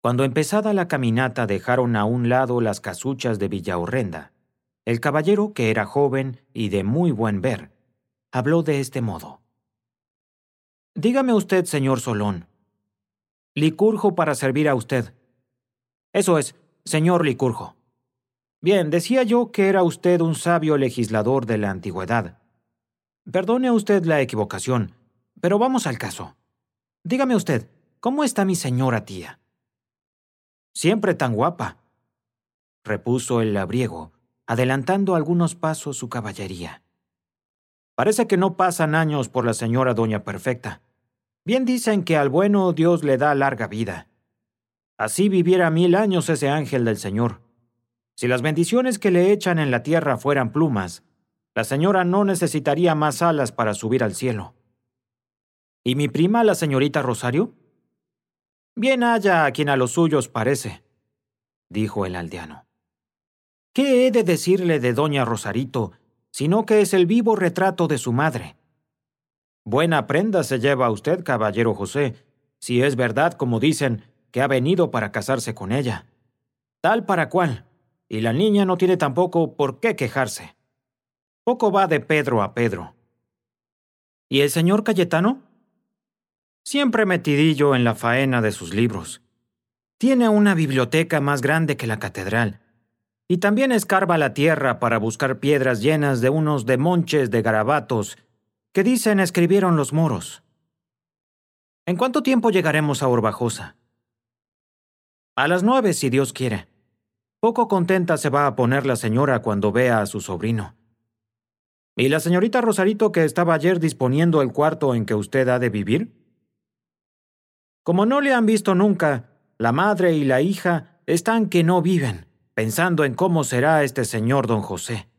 Cuando empezada la caminata dejaron a un lado las casuchas de Villaorrenda, el caballero, que era joven y de muy buen ver, habló de este modo. «Dígame usted, señor Solón. Licurgo para servir a usted. Eso es, señor Licurgo. Bien, decía yo que era usted un sabio legislador de la antigüedad. Perdone usted la equivocación, pero vamos al caso. Dígame usted, ¿cómo está mi señora tía?» «Siempre tan guapa», repuso el labriego, adelantando algunos pasos su caballería. «Parece que no pasan años por la señora doña Perfecta. Bien dicen que al bueno Dios le da larga vida. Así viviera 1000 años ese ángel del Señor. Si las bendiciones que le echan en la tierra fueran plumas, la señora no necesitaría más alas para subir al cielo. ¿Y mi prima, la señorita Rosario? Bien haya a quien a los suyos parece», dijo el aldeano. «¿Qué he de decirle de doña Rosarito, sino que es el vivo retrato de su madre? Buena prenda se lleva usted, caballero José, si es verdad, como dicen, que ha venido para casarse con ella. Tal para cual, y la niña no tiene tampoco por qué quejarse. Poco va de Pedro a Pedro». «¿Y el señor Cayetano?» «Siempre metidillo en la faena de sus libros. Tiene una biblioteca más grande que la catedral, y también escarba la tierra para buscar piedras llenas de unos demonches de garabatos que dicen escribieron los moros». «¿En cuánto tiempo llegaremos a Orbajosa?» «A las 9, si Dios quiere. Poco contenta se va a poner la señora cuando vea a su sobrino. ¿Y la señorita Rosarito que estaba ayer disponiendo el cuarto en que usted ha de vivir? Como no le han visto nunca, la madre y la hija están que no viven, pensando en cómo será este señor don José.